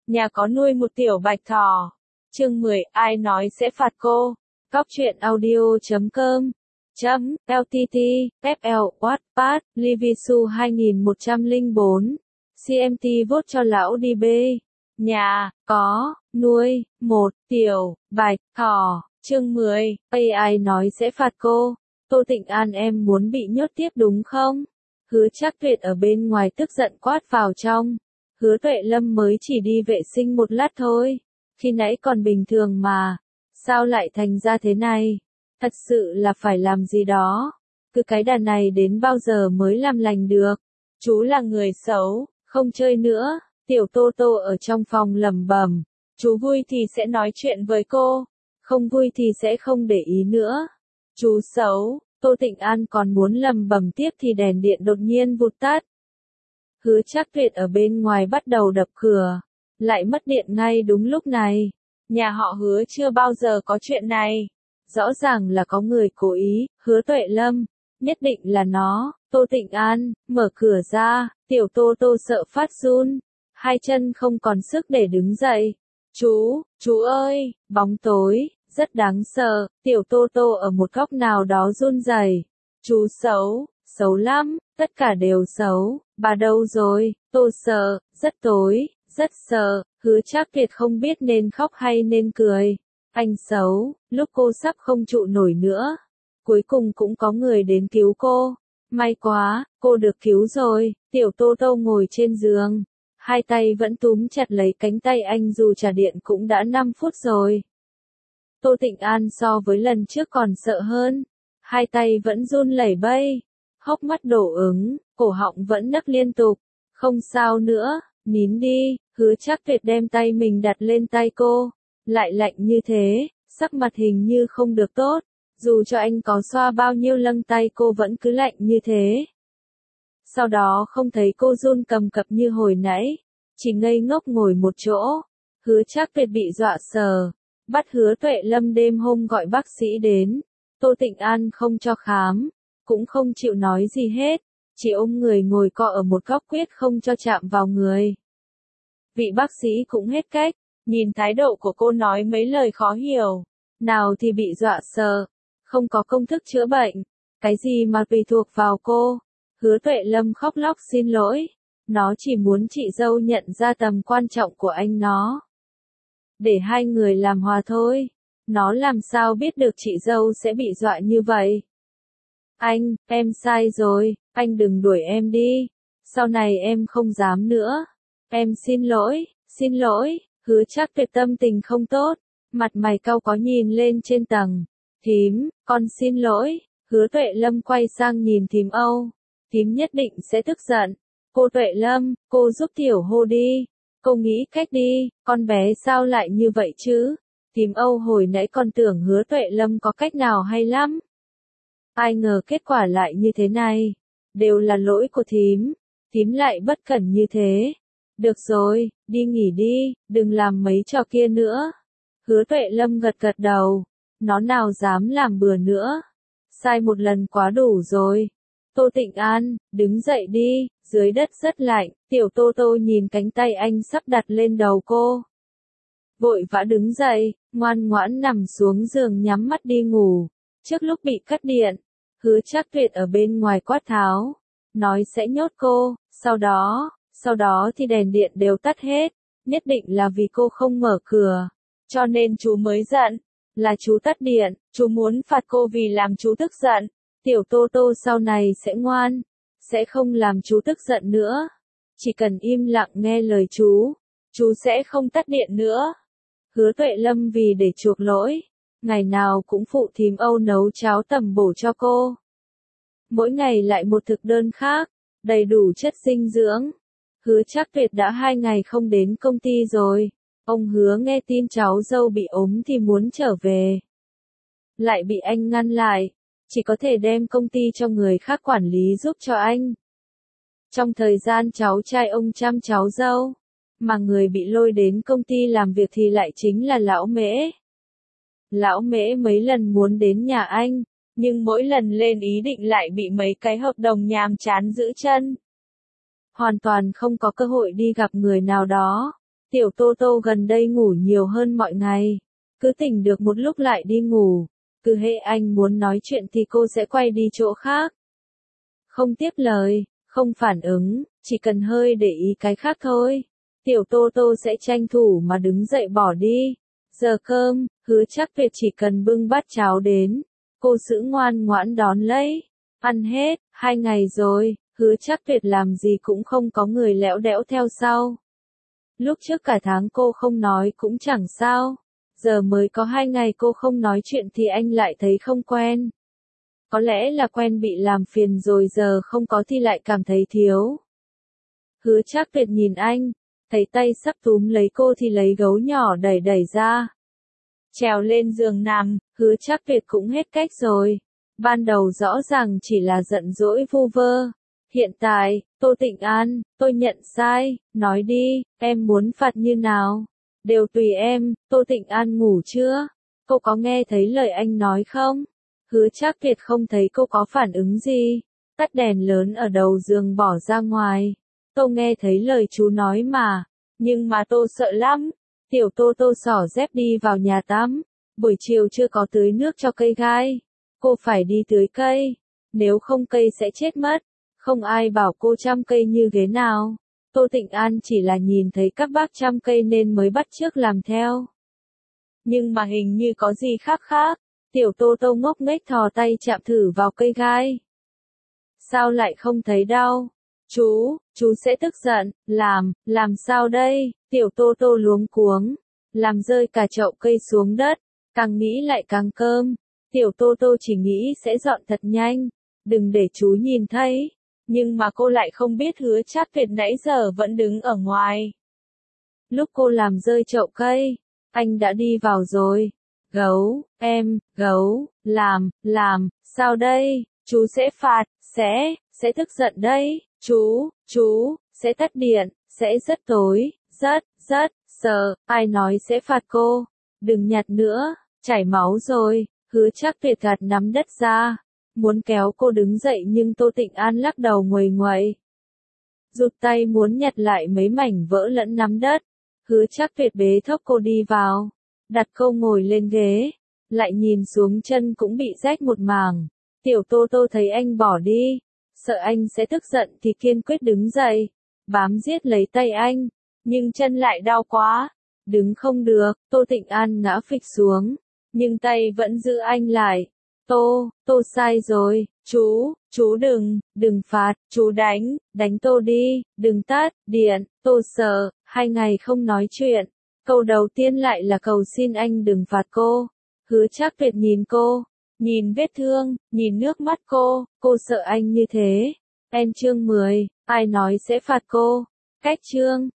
Nhà có nuôi một tiểu bạch thỏ. Chương 10, ai nói sẽ phạt cô? Cóc truyện audio.com .ltt, FL, Wattpad, Livisu 2104. CMT vote cho lão đi B. Nhà, có, nuôi, một, tiểu, bạch, thỏ. Chương 10, AI nói sẽ phạt cô. Tô Tịnh An em muốn bị nhốt tiếp đúng không? Hứa Trác Tuyệt ở bên ngoài tức giận quát vào trong. Hứa Tuệ Lâm mới chỉ đi vệ sinh một lát thôi. Khi nãy còn bình thường mà. Sao lại thành ra thế này? Thật sự là phải làm gì đó. Cứ cái đàn này đến bao giờ mới làm lành được. Chú là người xấu, không chơi nữa. Tiểu Tô Tô ở trong phòng lẩm bẩm. Chú vui thì sẽ nói chuyện với cô. Không vui thì sẽ không để ý nữa. Chú xấu. Tô Tịnh An còn muốn lẩm bẩm tiếp thì đèn điện đột nhiên vụt tắt. Hứa Trác Tuyệt ở bên ngoài bắt đầu đập cửa. Lại mất điện ngay đúng lúc này. Nhà họ Hứa chưa bao giờ có chuyện này. Rõ ràng là có người cố ý, Hứa Tuệ Lâm. Nhất định là nó. Tô Tịnh An, mở cửa ra, tiểu Tô Tô sợ phát run. Hai chân không còn sức để đứng dậy. Chú ơi, bóng tối, rất đáng sợ, tiểu Tô Tô ở một góc nào đó run rẩy. Chú xấu, xấu lắm, tất cả đều xấu, bà đâu rồi, Tô sợ, rất tối, rất sợ, Hứa Trác Tuyệt không biết nên khóc hay nên cười. Anh xấu, lúc cô sắp không trụ nổi nữa. Cuối cùng cũng có người đến cứu cô. May quá, cô được cứu rồi, tiểu Tô Tô ngồi trên giường. Hai tay vẫn túm chặt lấy cánh tay anh dù trả điện cũng đã 5 phút rồi. Tô Tịnh An so với lần trước còn sợ hơn. Hai tay vẫn run lẩy bẩy. Hốc mắt đổ ứng, cổ họng vẫn nấc liên tục. Không sao nữa, nín đi, Hứa Trác Tuyệt đem tay mình đặt lên tay cô. Lại lạnh như thế, sắc mặt hình như không được tốt. Dù cho anh có xoa bao nhiêu lâng tay cô vẫn cứ lạnh như thế. Sau đó không thấy cô run cầm cập như hồi nãy. Chỉ ngây ngốc ngồi một chỗ. Hứa Trác Tuyệt bị dọa sờ. Bắt Hứa Tuệ Lâm đêm hôm gọi bác sĩ đến. Tô Tịnh An không cho khám. Cũng không chịu nói gì hết. Chỉ ôm người ngồi cọ ở một góc quyết không cho chạm vào người. Vị bác sĩ cũng hết cách. Nhìn thái độ của cô nói mấy lời khó hiểu. Nào thì bị dọa sờ. Không có công thức chữa bệnh. Cái gì mà tùy thuộc vào cô. Hứa Tuệ Lâm khóc lóc xin lỗi. Nó chỉ muốn chị dâu nhận ra tầm quan trọng của anh nó. Để hai người làm hòa thôi. Nó làm sao biết được chị dâu sẽ bị dọa như vậy. Anh, em sai rồi, anh đừng đuổi em đi. Sau này em không dám nữa. Em xin lỗi, Hứa Trác Tuyệt tâm tình không tốt. Mặt mày cau có nhìn lên trên tầng. Thím, con xin lỗi. Hứa Tuệ Lâm quay sang nhìn thím Âu. Thím nhất định sẽ tức giận. Cô Tuệ Lâm, cô giúp tiểu Hô đi. Cô nghĩ cách đi, con bé sao lại như vậy chứ? Thím Âu hồi nãy con tưởng Hứa Tuệ Lâm có cách nào hay lắm. Ai ngờ kết quả lại như thế này. Đều là lỗi của thím. Thím lại bất cẩn như thế. Được rồi, đi nghỉ đi, đừng làm mấy trò kia nữa. Hứa Tuệ Lâm gật gật đầu. Nó nào dám làm bừa nữa. Sai một lần quá đủ rồi. Tô Tịnh An, đứng dậy đi, dưới đất rất lạnh, tiểu Tô Tô nhìn cánh tay anh sắp đặt lên đầu cô. Vội vã đứng dậy, ngoan ngoãn nằm xuống giường nhắm mắt đi ngủ. Trước lúc bị cắt điện, Hứa Trác Tuyệt ở bên ngoài quát tháo. Nói sẽ nhốt cô, sau đó thì đèn điện đều tắt hết. Nhất định là vì cô không mở cửa. Cho nên chú mới giận. Là chú tắt điện, chú muốn phạt cô vì làm chú tức giận. Tiểu Tô Tô sau này sẽ ngoan, sẽ không làm chú tức giận nữa. Chỉ cần im lặng nghe lời chú sẽ không tắt điện nữa. Hứa Tuệ Lâm vì để chuộc lỗi, ngày nào cũng phụ thím Âu nấu cháo tầm bổ cho cô. Mỗi ngày lại một thực đơn khác, đầy đủ chất dinh dưỡng. Hứa Trác Tuyệt đã 2 ngày không đến công ty rồi. Ông Hứa nghe tin cháu dâu bị ốm thì muốn trở về. Lại bị anh ngăn lại. Chỉ có thể đem công ty cho người khác quản lý giúp cho anh. Trong thời gian cháu trai ông chăm cháu dâu, mà người bị lôi đến công ty làm việc thì lại chính là Lão Mễ. Lão Mễ mấy lần muốn đến nhà anh, nhưng mỗi lần lên ý định lại bị mấy cái hợp đồng nhàm chán giữ chân. Hoàn toàn không có cơ hội đi gặp người nào đó. Tiểu Tô Tô gần đây ngủ nhiều hơn mọi ngày. Cứ tỉnh được một lúc lại đi ngủ. Cứ hễ anh muốn nói chuyện thì cô sẽ quay đi chỗ khác. Không tiếp lời, không phản ứng, chỉ cần hơi để ý cái khác thôi. Tiểu Tô Tô sẽ tranh thủ mà đứng dậy bỏ đi. Giờ cơm, Hứa Trác Việt chỉ cần bưng bát cháo đến. Cô giữ ngoan ngoãn đón lấy. Ăn hết, 2 ngày rồi, Hứa Trác Việt làm gì cũng không có người lẽo đẽo theo sau. Lúc trước cả tháng cô không nói cũng chẳng sao. Giờ mới có 2 ngày cô không nói chuyện thì anh lại thấy không quen. Có lẽ là quen bị làm phiền rồi giờ không có thì lại cảm thấy thiếu. Hứa Trác Việt nhìn anh, thấy tay sắp túm lấy cô thì lấy gấu nhỏ đẩy đẩy ra. Trèo lên giường nằm, Hứa Trác Việt cũng hết cách rồi. Ban đầu rõ ràng chỉ là giận dỗi vu vơ. Hiện tại, Tô Tịnh An, tôi nhận sai, nói đi, em muốn phạt như nào? Đều tùy em. Tô Tịnh An ngủ chưa? Cô có nghe thấy lời anh nói không? Hứa Trác Việt không thấy cô có phản ứng gì. Tắt đèn lớn ở đầu giường bỏ ra ngoài. Tôi nghe thấy lời chú nói mà. Nhưng mà tôi sợ lắm. Tiểu Tô Tô xỏ dép đi vào nhà tắm. Buổi chiều chưa có tưới nước cho cây gai. Cô phải đi tưới cây. Nếu không cây sẽ chết mất. Không ai bảo cô chăm cây như thế nào. Tô Tịnh An chỉ là nhìn thấy các bác chăm cây nên mới bắt chước làm theo. Nhưng mà hình như có gì khác khác. Tiểu Tô Tô ngốc nghếch thò tay chạm thử vào cây gai. Sao lại không thấy đau? Chú sẽ tức giận, làm sao đây? Tiểu Tô Tô luống cuống, làm rơi cả chậu cây xuống đất, càng nghĩ lại càng cơm. Tiểu Tô Tô chỉ nghĩ sẽ dọn thật nhanh, đừng để chú nhìn thấy. Nhưng mà cô lại không biết Hứa Trác Việt nãy giờ vẫn đứng ở ngoài. Lúc cô làm rơi chậu cây, anh đã đi vào rồi. Gấu, làm, sao đây? Chú sẽ phạt, sẽ tức giận đấy. Chú, sẽ tắt điện, sẽ rất tối, rất, sợ, ai nói sẽ phạt cô? Đừng nhặt nữa, chảy máu rồi. Hứa Trác Việt gạt nắm đất ra, muốn kéo cô đứng dậy nhưng Tô Tịnh An lắc đầu nguầy nguậy. Rụt tay muốn nhặt lại mấy mảnh vỡ lẫn nắm đất. Hứa Trác Việt bế thốc cô đi vào, đặt cô ngồi lên ghế, lại nhìn xuống chân cũng bị rách một mảng. Tiểu Tô Tô thấy anh bỏ đi, sợ anh sẽ tức giận thì kiên quyết đứng dậy, bám giết lấy tay anh, nhưng chân lại đau quá, đứng không được. Tô Tịnh An ngã phịch xuống, nhưng tay vẫn giữ anh lại. Tô sai rồi, chú đừng phạt, chú đánh Tô đi, đừng tắt điện, Tô sợ. 2 ngày không nói chuyện, câu đầu tiên lại là cầu xin anh đừng phạt cô. Hứa Trác Việt nhìn cô, nhìn vết thương, nhìn nước mắt cô sợ anh như thế. Chương 10, ai nói sẽ phạt cô? Cách chương